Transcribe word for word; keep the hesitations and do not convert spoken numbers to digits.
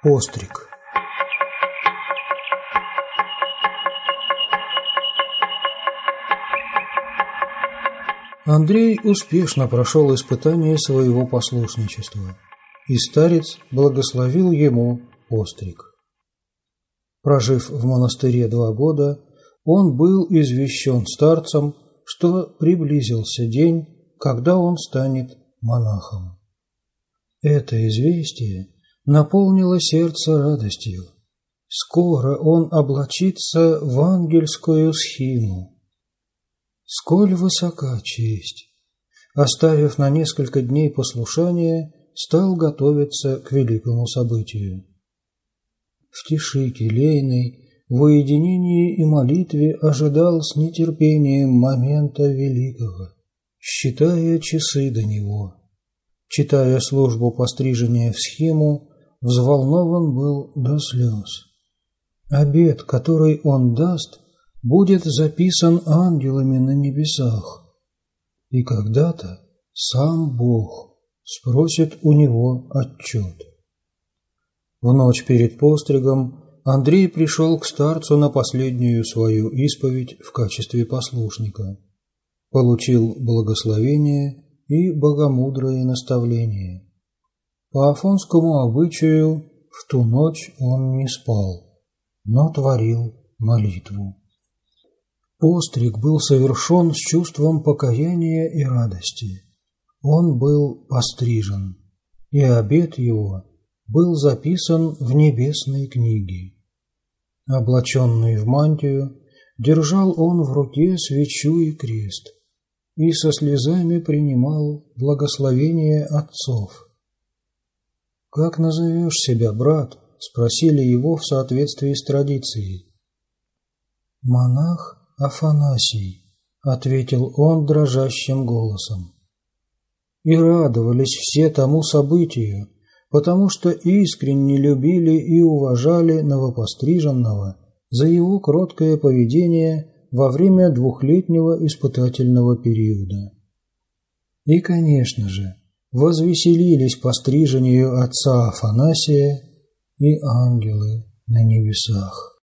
Постриг. Андрей успешно прошел испытание своего послушничества, и старец благословил ему постриг. Прожив в монастыре два года, он был извещен старцем, что приблизился день, когда он станет монахом. Это известие наполнило сердце радостью. Скоро он облачится в ангельскую схиму. Сколь высока честь! Оставив на несколько дней послушание, стал готовиться к великому событию. В тиши келейной, в уединении и молитве ожидал с нетерпением момента великого, считая часы до него. Читая службу пострижения в схиму, взволнован был до слез. Обет, который он даст, будет записан ангелами на небесах, и когда-то сам Бог спросит у него отчет. В ночь перед постригом Андрей пришел к старцу на последнюю свою исповедь в качестве послушника, получил благословение и богомудрое наставление. По афонскому обычаю в ту ночь он не спал, но творил молитву. Постриг был совершен с чувством покаяния и радости. Он был пострижен, и обет его был записан в небесной книге. Облаченный в мантию, держал он в руке свечу и крест, и со слезами принимал благословение отцов. «Как назовешь себя, брат?» – спросили его в соответствии с традицией. «Монах Афанасий», — ответил он дрожащим голосом. И радовались все тому событию, потому что искренне любили и уважали новопостриженного за его кроткое поведение во время двухлетнего испытательного периода. И, конечно же, возвеселились пострижению отца Афанасия и ангелы на небесах.